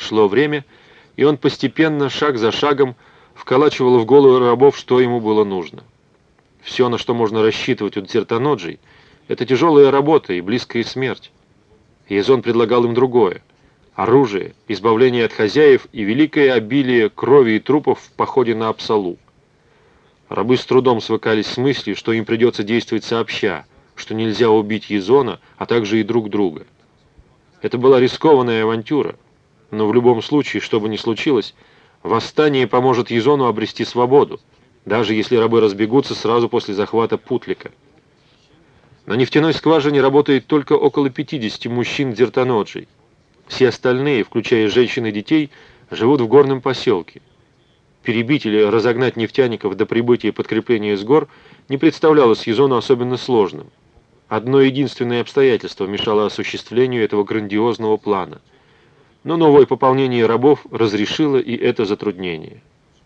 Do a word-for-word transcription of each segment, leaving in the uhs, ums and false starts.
Шло время, и он постепенно, шаг за шагом, вколачивал в голову рабов, что ему было нужно. Все, на что можно рассчитывать у Дзертаноджи, это тяжелая работа и близкая смерть. Язон предлагал им другое — оружие, избавление от хозяев и великое обилие крови и трупов в походе на Апсалу. Рабы с трудом свыкались с мыслью, что им придется действовать сообща, что нельзя убить Язона, а также и друг друга. Это была рискованная авантюра, но в любом случае, что бы ни случилось, восстание поможет Язону обрести свободу, даже если рабы разбегутся сразу после захвата Путлика. На нефтяной скважине работает только около пятидесяти мужчин Дзертаноджи. Все остальные, включая женщин и детей, живут в горном поселке. Перебить или разогнать нефтяников до прибытия подкрепления с гор не представлялось Язону особенно сложным. Одно единственное обстоятельство мешало осуществлению этого грандиозного плана. Но новое пополнение рабов разрешило и это затруднение.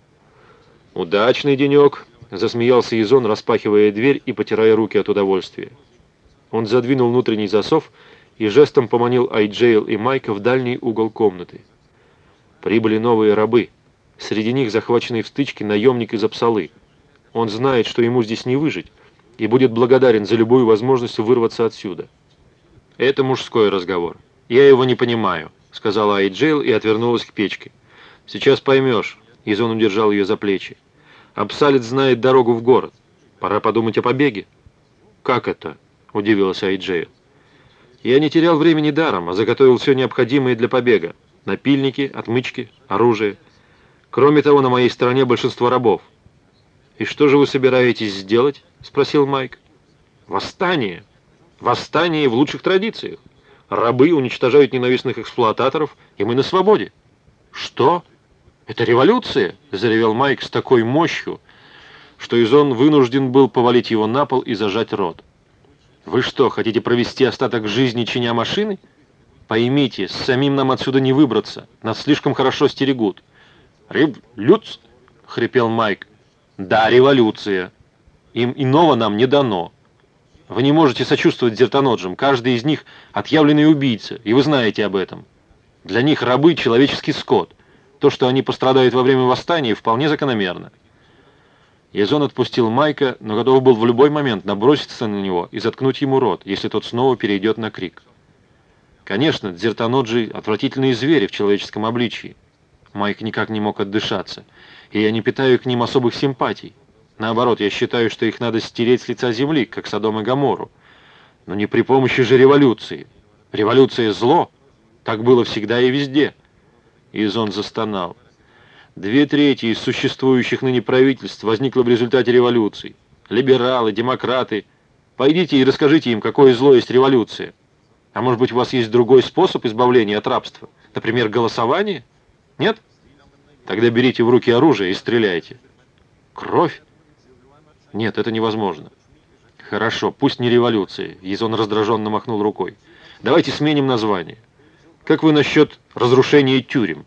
«Удачный денек!» — засмеялся Язон, распахивая дверь и потирая руки от удовольствия. Он задвинул внутренний засов и жестом поманил Айджейл и Майка в дальний угол комнаты. Прибыли новые рабы. Среди них захваченный в стычке наемник из Апсалы. Он знает, что ему здесь не выжить, и будет благодарен за любую возможность вырваться отсюда. «Это мужской разговор. Я его не понимаю», — сказала Айджейл и отвернулась к печке. «Сейчас поймешь», — Язон удержал ее за плечи. «Апсалец знает дорогу в город. Пора подумать о побеге». «Как это?» — удивилась Айджейл. «Я не терял времени даром, а заготовил все необходимое для побега. Напильники, отмычки, оружие. Кроме того, на моей стороне большинство рабов». «И что же вы собираетесь сделать?» — спросил Майк. «Восстание. Восстание в лучших традициях. Рабы уничтожают ненавистных эксплуататоров, и мы на свободе». «Что? Это революция?» — заревел Майк с такой мощью, что Язон вынужден был повалить его на пол и зажать рот. «Вы что, хотите провести остаток жизни, чиня машины? Поймите, с самим нам отсюда не выбраться. Нас слишком хорошо стерегут». «Революция?» — хрипел Майк. «Да, революция. Им иного нам не дано. Вы не можете сочувствовать Дзертаноджам. Каждый из них отъявленный убийца, и вы знаете об этом. Для них рабы — человеческий скот. То, что они пострадают во время восстания, вполне закономерно». Язон отпустил Майка, но готов был в любой момент наброситься на него и заткнуть ему рот, если тот снова перейдет на крик. Конечно, Дзертаноджи — отвратительные звери в человеческом обличии. Майк никак не мог отдышаться, и я не питаю к ним особых симпатий. Наоборот, я считаю, что их надо стереть с лица земли, как Содом и Гоморру. Но не при помощи же революции. Революция — зло. Так было всегда и везде. Язон застонал. Две трети из существующих ныне правительств возникло в результате революций. Либералы, демократы. Пойдите и расскажите им, какое зло есть революция. А может быть, у вас есть другой способ избавления от рабства? Например, голосование? Нет? Тогда берите в руки оружие и стреляйте. Кровь? Нет, это невозможно. Хорошо, пусть не революция. Язон раздраженно махнул рукой. Давайте сменим название. Как вы насчет разрушения тюрем?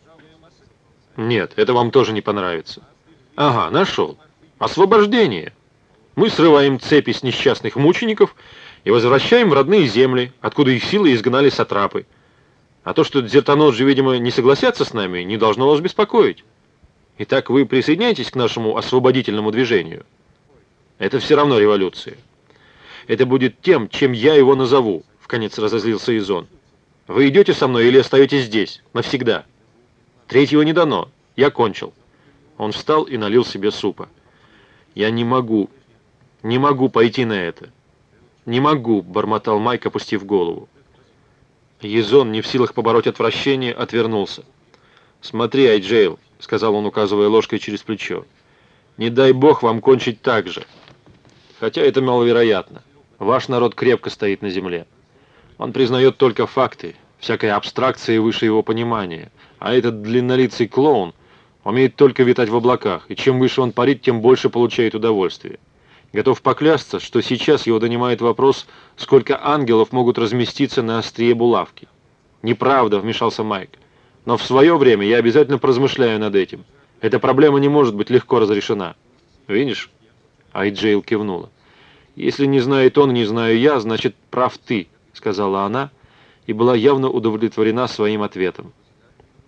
Нет, это вам тоже не понравится. Ага, нашел. Освобождение. Мы срываем цепи с несчастных мучеников и возвращаем в родные земли, откуда их силы изгнали сатрапы. А то, что Дзертаноджи, видимо, не согласятся с нами, не должно вас беспокоить. Итак, вы присоединяетесь к нашему освободительному движению? Это все равно революция. Это будет тем, чем я его назову, вконец разозлился Язон. Вы идете со мной или остаетесь здесь, навсегда? Третьего не дано. Я кончил. Он встал и налил себе супа. Я не могу, не могу пойти на это. Не могу, бормотал Майк, опустив голову. Язон, не в силах побороть отвращение, отвернулся. «Смотри, Айджейл», — сказал он, указывая ложкой через плечо. «Не дай бог вам кончить так же. Хотя это маловероятно. Ваш народ крепко стоит на земле. Он признает только факты, всякая абстракция выше его понимания. А этот длиннолицый клоун умеет только витать в облаках, и чем выше он парит, тем больше получает удовольствие. Готов поклясться, что сейчас его донимает вопрос, сколько ангелов могут разместиться на острие булавки. «Неправда», — вмешался Майк. «Но в свое время я обязательно поразмышляю над этим. Эта проблема не может быть легко разрешена». «Видишь?» — Айджейл кивнула. «Если не знает он, не знаю я, значит, прав ты», — сказала она, и была явно удовлетворена своим ответом.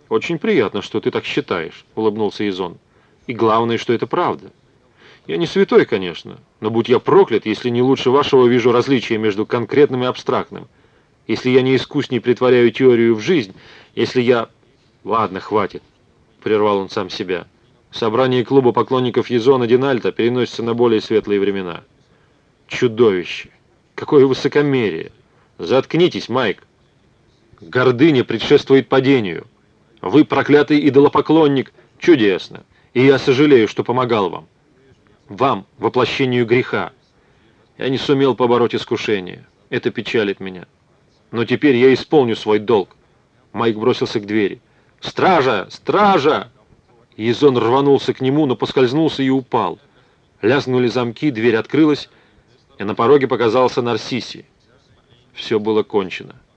«Очень приятно, что ты так считаешь», — улыбнулся Язон. «И главное, что это правда. Я не святой, конечно, но будь я проклят, если не лучше вашего вижу различия между конкретным и абстрактным. Если я не искусней притворяю теорию в жизнь, если я...» «Ладно, хватит», — прервал он сам себя. «Собрание клуба поклонников Язона Динальта переносится на более светлые времена». «Чудовище! Какое высокомерие! Заткнитесь, Майк! Гордыня предшествует падению. Вы проклятый идолопоклонник. Чудесно. И я сожалею, что помогал вам. Вам, воплощению греха. Я не сумел побороть искушение. Это печалит меня. Но теперь я исполню свой долг». Майк бросился к двери. «Стража! Стража!» Язон рванулся к нему, но поскользнулся и упал. Лязгнули замки, дверь открылась, и на пороге показался Нарсисий. Все было кончено.